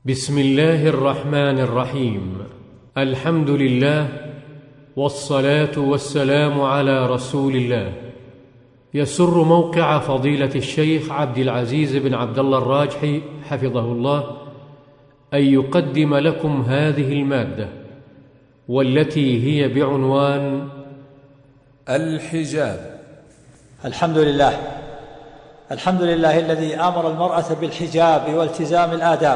بسم الله الرحمن الرحيم. الحمد لله والصلاة والسلام على رسول الله. يسر موقع فضيلة الشيخ عبد العزيز بن عبد الله الراجحي حفظه الله أن يقدم لكم هذه المادة، والتي هي بعنوان الحجاب. الحمد لله الذي أمر المرأة بالحجاب والتزام الآداب.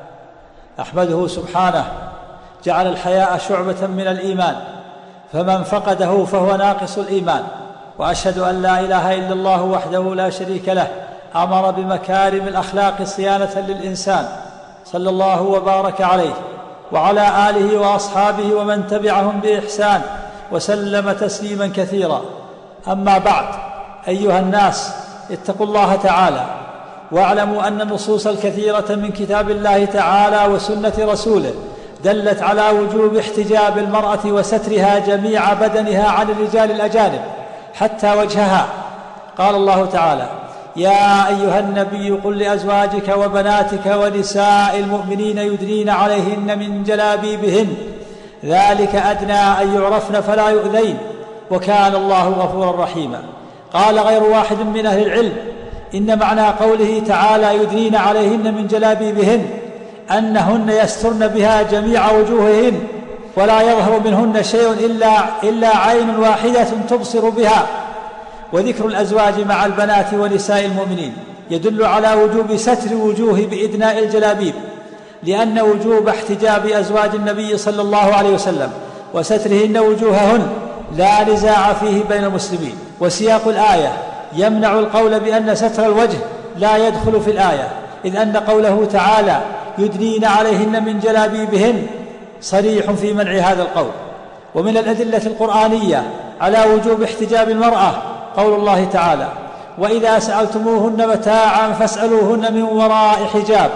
أحمده سبحانه، جعل الحياء شعبة من الإيمان، فمن فقده فهو ناقص الإيمان. وأشهد أن لا إله إلا الله وحده لا شريك له، أمر بمكارم الأخلاق صيانة للإنسان، صلى الله وبارك عليه وعلى آله وأصحابه ومن تبعهم بإحسان وسلم تسليما كثيرا. أما بعد، أيها الناس، اتقوا الله تعالى واعلموا أن النصوص الكثيرة من كتاب الله تعالى وسنة رسوله دلت على وجوب احتجاب المرأة وسترها جميع بدنها عن الرجال الأجانب حتى وجهها. قال الله تعالى: يا أيها النبي قل لأزواجك وبناتك ونساء المؤمنين يدنين عليهن من جلابيبهن ذلك أدنى أن يعرفن فلا يؤذين وكان الله غفورا رحيما. قال غير واحد من أهل العلم إن معنى قوله تعالى يدنين عليهن من جلابيبهن أنهن يسترن بها جميع وجوههن ولا يظهر منهن شيء إلا عين واحدة تبصر بها. وذكر الأزواج مع البنات ونساء المؤمنين يدل على وجوب ستر الوجوه بإدناء الجلابيب، لأن وجوب احتجاب أزواج النبي صلى الله عليه وسلم وسترهن وجوههن لا نزاع فيه بين المسلمين. وسياق الآية يمنع القول بأن ستر الوجه لا يدخل في الآية، إذ أن قوله تعالى يدنين عليهن من جلابيبهن صريح في منع هذا القول. ومن الأدلة القرآنية على وجوب احتجاب المرأة قول الله تعالى: وإذا سألتموهن متاعا فاسألوهن من وراء حجاب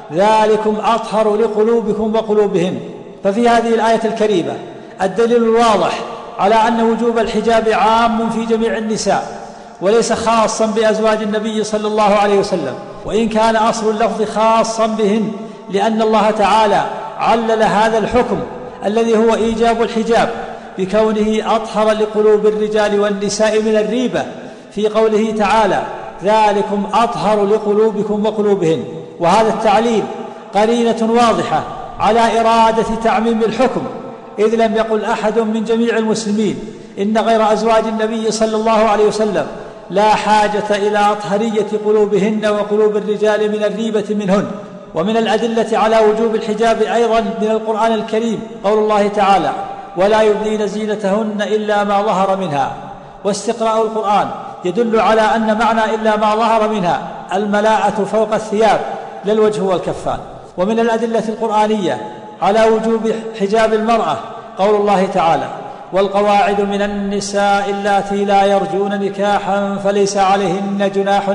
ذلكم أطهر لقلوبكم وقلوبهن. ففي هذه الآية الكريمة الدليل الواضح على أن وجوب الحجاب عام في جميع النساء وليس خاصا بأزواج النبي صلى الله عليه وسلم، وإن كان أصل اللفظ خاصا بهن، لأن الله تعالى علل هذا الحكم الذي هو إيجاب الحجاب بكونه أطهر لقلوب الرجال والنساء من الريبة في قوله تعالى: ذلكم أطهر لقلوبكم وقلوبهن. وهذا التعليل قرينة واضحة على إرادة تعميم الحكم، إذ لم يقل أحد من جميع المسلمين إن غير أزواج النبي صلى الله عليه وسلم لا حاجة إلى أطهرية قلوبهن وقلوب الرجال من الريبة منهن. ومن الأدلة على وجوب الحجاب أيضا من القرآن الكريم قول الله تعالى: ولا يبدين زينتهن إلا ما ظهر منها. واستقراء القرآن يدل على أن معنى إلا ما ظهر منها الملاءة فوق الثياب لا الوجه والكفان. ومن الأدلة القرآنية على وجوب حجاب المرأة قول الله تعالى: والقواعد من النساء اللاتي لا يرجون نكاحا فليس عليهن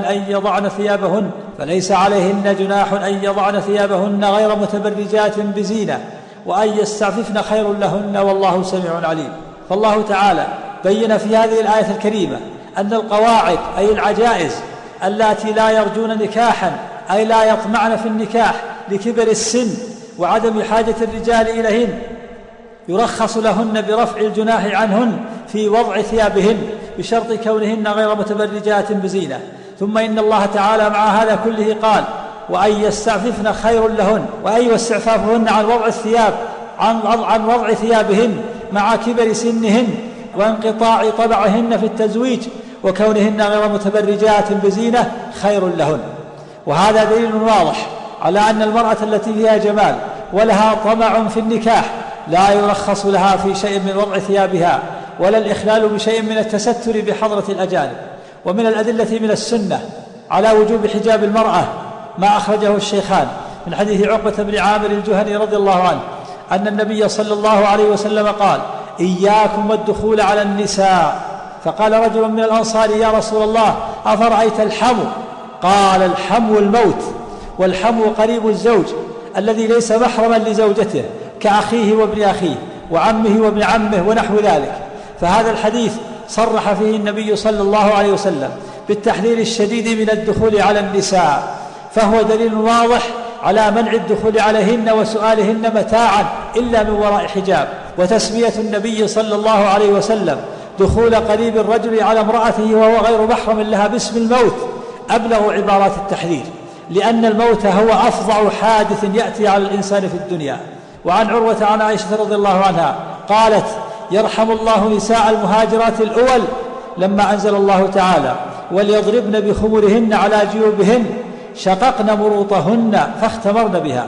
جناح أن يضعن ثيابهن غير متبرجات بزينة وأن يستعففن خير لهن والله سميع عليم. فالله تعالى بين في هذه الآية الكريمة أن القواعد أي العجائز اللاتي لا يرجون نكاحا أي لا يطمعن في النكاح لكبر السن وعدم حاجة الرجال إليهن يرخص لهن برفع الجناح عنهن في وضع ثيابهن بشرط كونهن غير متبرجات بزينة. ثم إن الله تعالى مع هذا كله قال: وأن يستعففن خير لهن، وأي واستعفافهن عن وضع الثياب عن وضع ثيابهن مع كبر سنهن وانقطاع طبعهن في التزويج وكونهن غير متبرجات بزينة خير لهن. وهذا دليل واضح على أن المرأة التي فيها جمال ولها طمع في النكاح لا يرخص لها في شيء من وضع ثيابها ولا الإخلال بشيء من التستر بحضرة الأجانب. ومن الأدلة من السنة على وجوب حجاب المرأة ما أخرجه الشيخان من حديث عقبة بن عامر الجهني رضي الله عنه أن النبي صلى الله عليه وسلم قال: إياكم والدخول على النساء. فقال رجل من الأنصار: يا رسول الله، أفرأيت الحمو؟ قال: الحمو الموت، والحمو قريب الزوج الذي ليس محرما لزوجته كأخيه وابن أخيه وعمه وابن عمه ونحو ذلك. فهذا الحديث صرح فيه النبي صلى الله عليه وسلم بالتحذير الشديد من الدخول على النساء، فهو دليل واضح على منع الدخول عليهن وسؤالهن متاعا إلا من وراء حجاب، وتسمية النبي صلى الله عليه وسلم دخول قريب الرجل على امرأته وهو غير محرم لها باسم الموت أبلغ عبارات التحذير، لأن الموت هو أفظع حادث يأتي على الإنسان في الدنيا. وعن عروة عن عائشة رضي الله عنها قالت: يرحم الله نساء المهاجرات الأول لما أنزل الله تعالى: وليضربن بخمرهن على جيوبهن شققن مروطهن فاختمرن بها.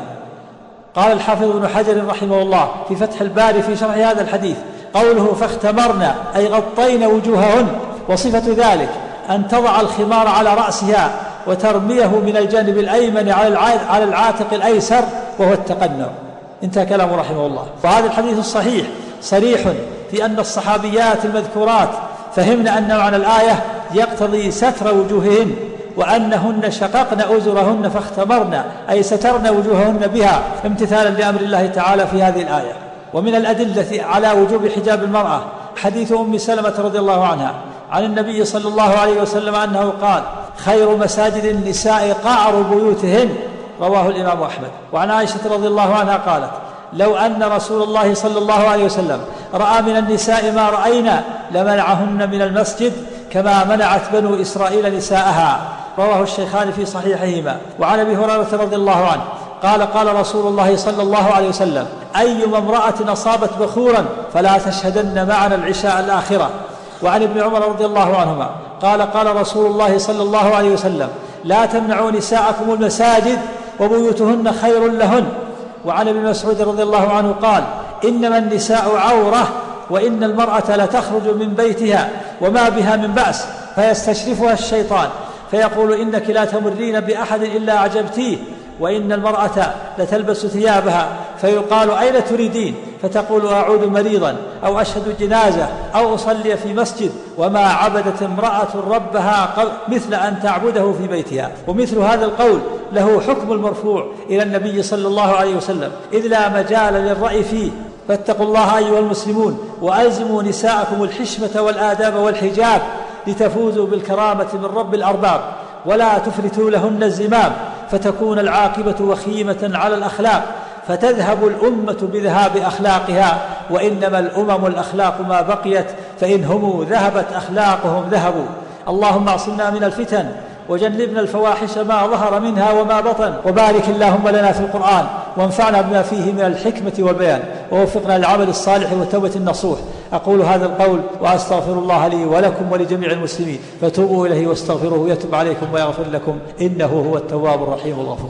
قال الحافظ ابن حجر رحمه الله في فتح الباري في شرح هذا الحديث: قوله فاختمرن أي غطين وجوههن، وصفة ذلك أن تضع الخمار على رأسها وترميه من الجانب الأيمن على العاتق الأيسر، وهو التقنع. انتهى كلامه رحمه الله. وهذا الحديث الصحيح صريح في أن الصحابيات المذكورات فهمن أن معنى الآية يقتضي ستر وجوههن، وأنهن شققن أزرهن فاختمرن أي سترن وجوههن بها امتثالا لأمر الله تعالى في هذه الآية. ومن الأدلة على وجوب حجاب المرأة حديث أم سلمة رضي الله عنها عن النبي صلى الله عليه وسلم أنه قال: خير مساجد النساء قعر بيوتهن، رواه الإمام أحمد. وعن عائشة رضي الله عنها قالت: لو أن رسول الله صلى الله عليه وسلم رأى من النساء ما رأينا لمنعهن من المسجد كما منعت بنو إسرائيل نساءها، رواه الشيخان في صحيحهما. وعن أبي هريرة رضي الله عنه قال: قال رسول الله صلى الله عليه وسلم: أيما امرأة أصابت بخورا فلا تشهدن معنا العشاء الآخرة. وعن ابن عمر رضي الله عنهما قال: قال رسول الله صلى الله عليه وسلم: لا تمنعوا نساءكم المساجد وبيوتهن خير لهن. وعن ابن مسعود رضي الله عنه قال: إنما النساء عورة، وإن المرأة لتخرج من بيتها وما بها من بأس فيستشرفها الشيطان فيقول: إنك لا تمرين بأحد إلا أعجبتيه. وإن المرأة لتلبس ثيابها فيقال: أين تريدين؟ فتقول: أعود مريضا، أو أشهد جنازة، أو أصلي في مسجد. وما عبدت امرأة ربها مثل أن تعبده في بيتها. ومثل هذا القول له حكم المرفوع إلى النبي صلى الله عليه وسلم، إذ لا مجال للرأي فيه. فاتقوا الله أيها المسلمون، وألزموا نساءكم الحشمة والآداب والحجاب لتفوزوا بالكرامة من رب الأرباب، ولا تفلتوا لهن الزمام فتكون العاقبة وخيمة على الأخلاق، فتذهب الأمة بذهاب أخلاقها، وإنما الأمم الأخلاق ما بقيت، فإن هم ذهبت أخلاقهم ذهبوا. اللهم اعصمنا من الفتن وجنبنا الفواحش ما ظهر منها وما بطن، وبارك اللهم لنا في القرآن وانفعنا بما فيه من الحكمة والبيان، ووفقنا للعمل الصالح والتوبة النصوح. أقول هذا القول وأستغفر الله لي ولكم ولجميع المسلمين، فتوبوا إليه واستغفروه يتب عليكم ويغفر لكم، إنه هو التواب الرحيم الغفور.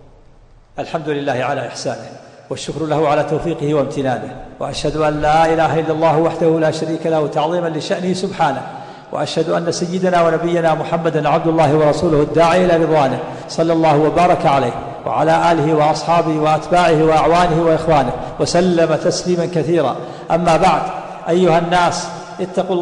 الحمد لله على إحسانه، والشكر له على توفيقه وامتنانه، وأشهد أن لا إله إلا الله وحده لا شريك له تعظيما لشأنه سبحانه، وأشهد أن سيدنا ونبينا محمدا عبد الله ورسوله الداعي إلى رضوانه، صلى الله وبارك عليه وعلى آله وأصحابه وأتباعه وأعوانه وإخوانه وسلم تسليما كثيرا. أما بعد، أيها الناس، اتقوا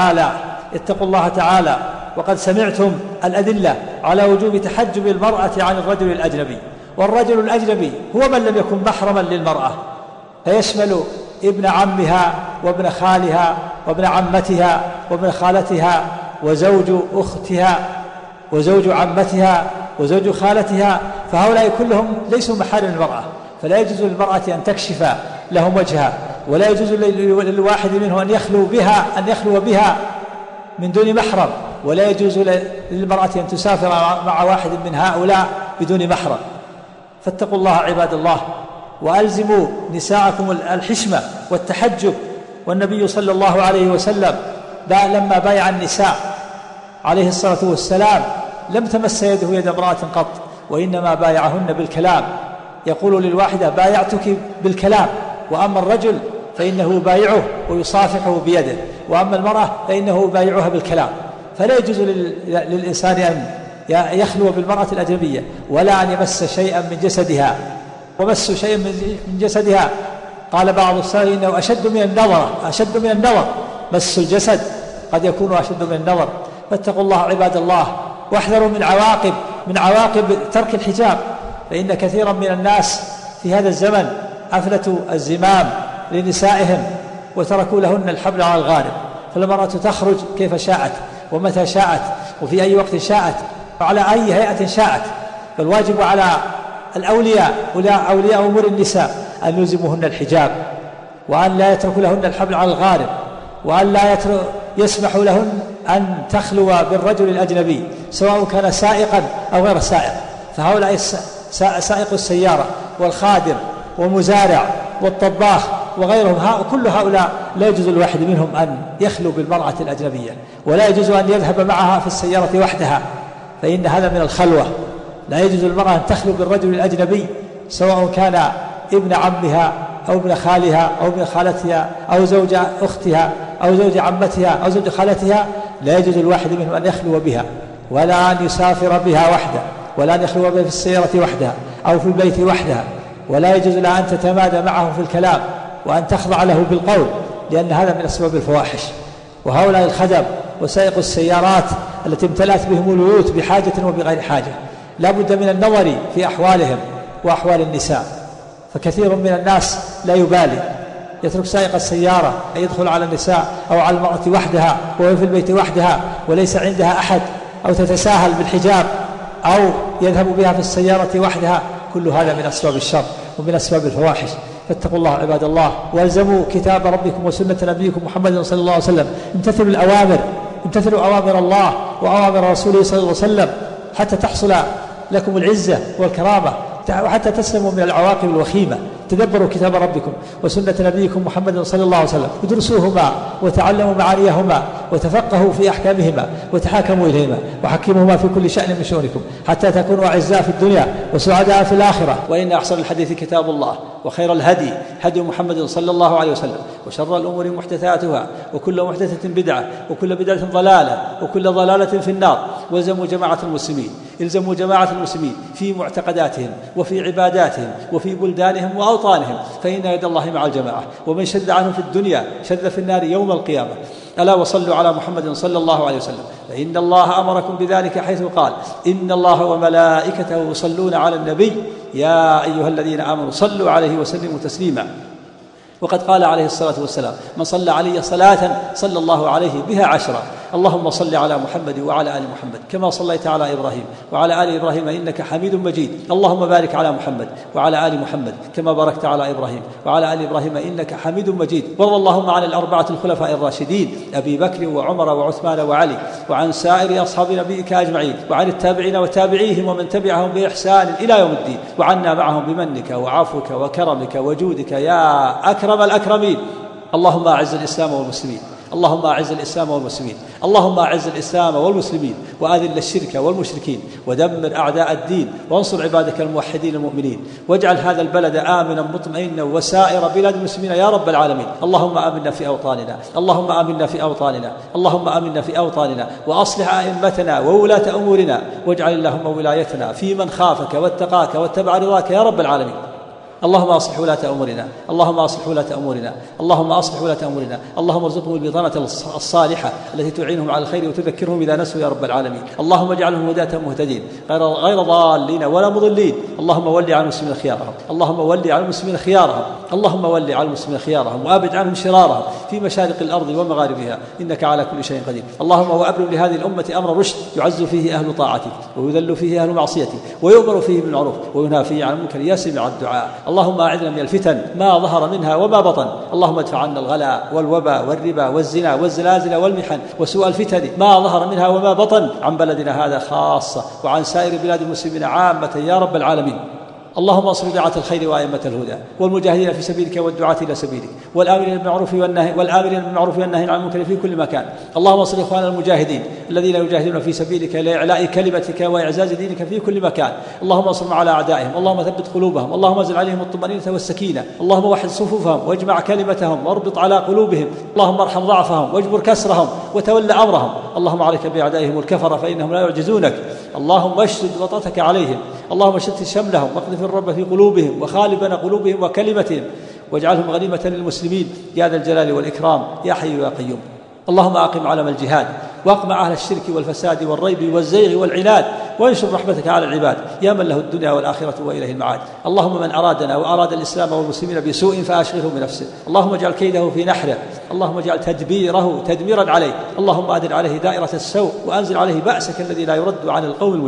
الله تعالى، وقد سمعتم الأدلة على وجوب تحجب المرأة عن الرجل الأجنبي. والرجل الأجنبي هو من لم يكن محرما للمرأة، فيشمل ابن عمها وابن خالها وابن عمتها وابن خالتها وزوج أختها وزوج عمتها وزوج خالتها، فهؤلاء كلهم ليسوا محارم المرأة، فلا يجوز للمرأة أن تكشف لهم وجهها، ولا يجوز للواحد منهم أن يخلو بها من دون محرم، ولا يجوز للمرأة أن تسافر مع واحد من هؤلاء بدون محرم. فاتقوا الله عباد الله، وألزموا نساءكم الحشمة والتحجب. والنبي صلى الله عليه وسلم لما بايع النساء عليه الصلاة والسلام لم تمس يده يد امرأة قط، وإنما بايعهن بالكلام، يقول للواحدة: بايعتك بالكلام. وأما الرجل فإنه بايعه ويصافحه بيده، وأما المرأة فإنه بايعها بالكلام. فلا يجوز للإنسان أن يخلو بالمرأة الأجنبية، ولا أن يمس شيئا من جسدها. ومس شيئا من جسدها قال بعض السلف إنه أشد من النظر، مس الجسد قد يكون أشد من النظر. فاتقوا الله عباد الله، واحذروا من عواقب ترك الحجاب، فإن كثيرا من الناس في هذا الزمن أفلتوا الزمام لنسائهم وتركوا لهن الحبل على الغارب، فالمرأة تخرج كيف شاءت ومتى شاءت وفي أي وقت شاءت وعلى أي هيئة شاءت. فالواجب على الأولياء أولياء أمور النساء أن يلزموهن الحجاب، وأن لا يتركوا لهن الحبل على الغارب، وأن لا يسمحوا لهن أن تخلو بالرجل الأجنبي سواء كان سائقا أو غير سائق. فهؤلاء سائق السيارة والخادم والمزارع والطباخ وغيرهم، كل هؤلاء لا يجوز الواحد منهم أن يخلو بالمرأة الأجنبية، ولا يجوز أن يذهب معها في السيارة وحدها، فإن هذا من الخلوة. لا يجوز المرأة أن تخلو بالرجل الأجنبي سواء كان ابن عمها أو ابن خالها أو ابن خالتها أو زوج أختها أو زوج عمتها أو زوج خالتها. لا يجوز الواحد منهم أن يخلو بها، ولا أن يسافر بها وحده، ولا أن يخلو بها في السيارة وحدها أو في البيت وحدها، ولا يجوز لها أن تتمادى معه في الكلام وأن تخضع له بالقول، لأن هذا من أسباب الفواحش. وهؤلاء الخدم وسائق السيارات التي امتلأت بهم البيوت بحاجة وبغير حاجة لا بد من النظر في أحوالهم وأحوال النساء، فكثير من الناس لا يبالي، يترك سائق السيارة أن يدخل على النساء أو على المرأة وحدها وهي في البيت وحدها وليس عندها أحد، أو تتساهل بالحجاب أو يذهب بها في السيارة وحدها. كل هذا من أسباب الشر ومن أسباب الفواحش. فاتقوا الله عباد الله، والزموا كتاب ربكم وسنة نبيكم محمد صلى الله عليه وسلم. امتثلوا الأوامر، امتثلوا أوامر الله وأوامر رسوله صلى الله عليه وسلم حتى تحصل لكم العزة والكرامة وحتى تسلموا من العواقب الوخيمة. تدبروا كتاب ربكم وسنة نبيكم محمد صلى الله عليه وسلم، ادرسوهما وتعلموا معانيهما وتفقهوا في أحكامهما وتحاكموا إليهما وحكموهما في كل شأن من شؤونكم حتى تكونوا أعزاء في الدنيا وسعداء في الآخرة. وإن أحسن الحديث كتاب الله، وخير الهدي هدي محمد صلى الله عليه وسلم، وشر الأمور محدثاتها، وكل محدثة بدعة، وكل بدعة ضلالة، وكل ضلالة في النار. والزموا جماعة المسلمين، الزموا جماعة المسلمين في معتقداتهم وفي عباداتهم وفي بلدانهم وأوطانهم، فإن يد الله مع الجماعة، ومن شد عنهم في الدنيا شد في النار يوم القيامة. ألا وصلوا على محمد صلى الله عليه وسلم، فإن الله أمركم بذلك حيث قال: إن الله وملائكته يصلون على النبي يا أيها الذين آمنوا صلوا عليه وسلموا تسليما. وقد قال عليه الصلاة والسلام: من صلى علي صلاة صلى الله عليه بها 10. اللهم صل على محمد وعلى آل محمد كما صليت على إبراهيم وعلى آل إبراهيم إنك حميد مجيد. اللهم بارك على محمد وعلى آل محمد كما باركت على إبراهيم وعلى آل إبراهيم إنك حميد مجيد. وارض اللهم عن الأربعة الخلفاء الراشدين أبي بكر وعمر وعثمان وعلي، وعن سائر أصحاب نبيك أجمعين، وعن التابعين وتابعيهم ومن تبعهم بإحسان إلى يوم الدين، وعنا معهم بمنك وعفوك وكرمك وجودك يا أكرم الأكرمين. اللهم أعز الإسلام والمسلمين، اللهم أعز الإسلام والمسلمين، اللهم أعز الإسلام والمسلمين، وأذل الشرك والمشركين، ودمر أعداء الدين، وانصر عبادك الموحدين المؤمنين، واجعل هذا البلد آمنا مطمئنا وسائر بلاد المسلمين يا رب العالمين. اللهم آمنا في أوطاننا، اللهم آمنا في أوطاننا، اللهم آمنا في أوطاننا، وأصلح أئمتنا وولاة أمورنا، واجعل اللهم ولايتنا في من خافك واتقاك واتبع رضاك يا رب العالمين. اللهم أصلح ولاة أمورنا، اللهم أصلح ولاة أمورنا، اللهم أصلح ولاة أمورنا، اللهم ارزقهم البطانة الصالحة التي تعينهم على الخير وتذكرهم إذا نسوا يا رب العالمين. اللهم اجعلهم هداة مهتدين غير ضالين ولا مضلين. اللهم ول على المسلمين خيارهم، اللهم ول على المسلمين خيارهم، اللهم ول على المسلمين خيارهم، وأبعد عنهم شرارهم في مشارق الأرض ومغاربها، إنك على كل شيء قدير. اللهم وأبرم لهذه الأمة أمر رشد يعز فيه أهل طاعتك ويذل فيه أهل معصيتك، ويؤمر فيه بالمعروف وينهى فيه عن المنكر يا سميع الدعاء. اللهم أعذنا من الفتن ما ظهر منها وما بطن. اللهم ادفع عنا الغلاء والوباء والربا والزنا والزلازل والمحن وسوء الفتن ما ظهر منها وما بطن عن بلدنا هذا خاصة وعن سائر بلاد المسلمين عامة يا رب العالمين. اللهم انصر دعاة الخير وأئمة الهدى والمجاهدين في سبيلك والدعاة إلى سبيلك والآمرين بالمعروف والناهين عن المنكر في كل مكان. اللهم انصر إخواننا المجاهدين الذين يجاهدون في سبيلك لإعلاء كلمتك وإعزاز دينك في كل مكان. اللهم انصرهم على أعدائهم، اللهم ثبت قلوبهم، اللهم انزل عليهم الطمأنينة والسكينة، اللهم وحد صفوفهم واجمع كلمتهم واربط على قلوبهم، اللهم ارحم ضعفهم واجبر كسرهم وتول أمرهم. اللهم عليك بأعدائهم الكفرة فإنهم لا يعجزونك. اللهم اشدد وطأتك عليهم، اللهم شتت شملهم واقذف الرب في قلوبهم وخالب بين قلوبهم وكلمتهم، واجعلهم غنيمة للمسلمين يا ذا الجلال والإكرام يا حي يا قيوم. اللهم أقم علم الجهاد واقمع أهل الشرك والفساد والريب والزيغ والعناد، وانشر رحمتك على العباد يا من له الدنيا والآخرة وإليه المعاد. اللهم من أرادنا وأراد الإسلام والمسلمين بسوء فأشغله بنفسه، اللهم اجعل كيده في نحره، اللهم اجعل تدبيره تدميرا عليه، اللهم أدر عليه دائرة السوء وأنزل عليه بأسك الذي لا يرد عن القوم المجرمين.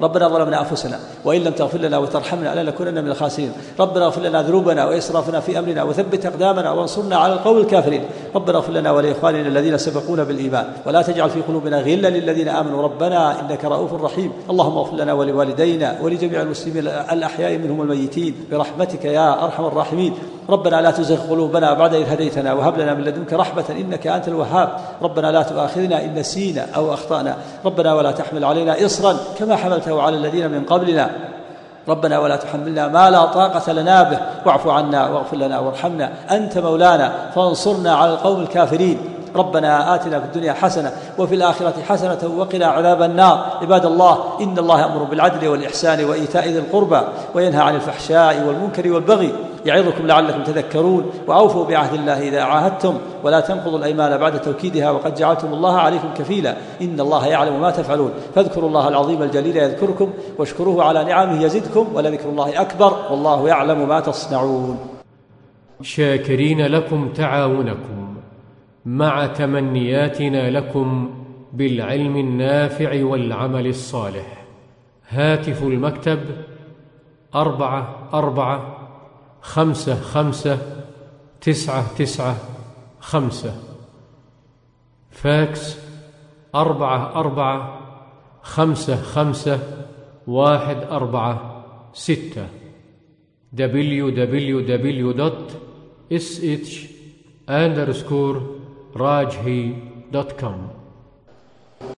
ربنا ظلمنا أنفسنا وإن لم تغفر لنا وترحمنا لنكونن من الخاسرين. ربنا اغفر لنا ذنوبنا وإسرافنا في أمرنا وثبت أقدامنا وانصرنا على القوم الكافرين. ربنا اغفر لنا ولإخواننا الذين سبقونا بالإيمان ولا تجعل في قلوبنا غلا للذين آمنوا ربنا إنك رؤوف رحيم. اللهم اغفر لنا ولوالدينا ولجميع المسلمين الأحياء منهم الميتين برحمتك يا أرحم الراحمين. ربنا لا تزغ قلوبنا بعد إذ هديتنا وهب لنا من لدنك رحمة إنك أنت الوهاب. ربنا لا تؤاخذنا إن نسينا أو أخطأنا. ربنا ولا تحمل علينا إصرا كما حملته على الذين من قبلنا. ربنا ولا تحملنا ما لا طاقة لنا به واعف عنا واغفر لنا وارحمنا أنت مولانا فانصرنا على القوم الكافرين. ربنا آتنا في الدنيا حسنة وفي الآخرة حسنة وقنا عذاب النار. عباد الله إن الله يأمر بالعدل والإحسان وإيتاء ذي القربى وينهى عن الفحشاء والمنكر والبغي يعظكم لعلكم تذكرون. وأوفوا بعهد الله إذا عاهدتم ولا تنقضوا الأيمان بعد توكيدها وقد جعلتم الله عليكم كفيلا إن الله يعلم ما تفعلون. فاذكروا الله العظيم الجليل يذكركم واشكروه على نعمه يزدكم ولذكر الله أكبر والله يعلم ما تصنعون. شاكرين لكم تعاونكم مع تمنياتنا لكم بالعلم النافع والعمل الصالح. هاتف المكتب 44559995. فاكس 44555146. www.sh_rajhi.com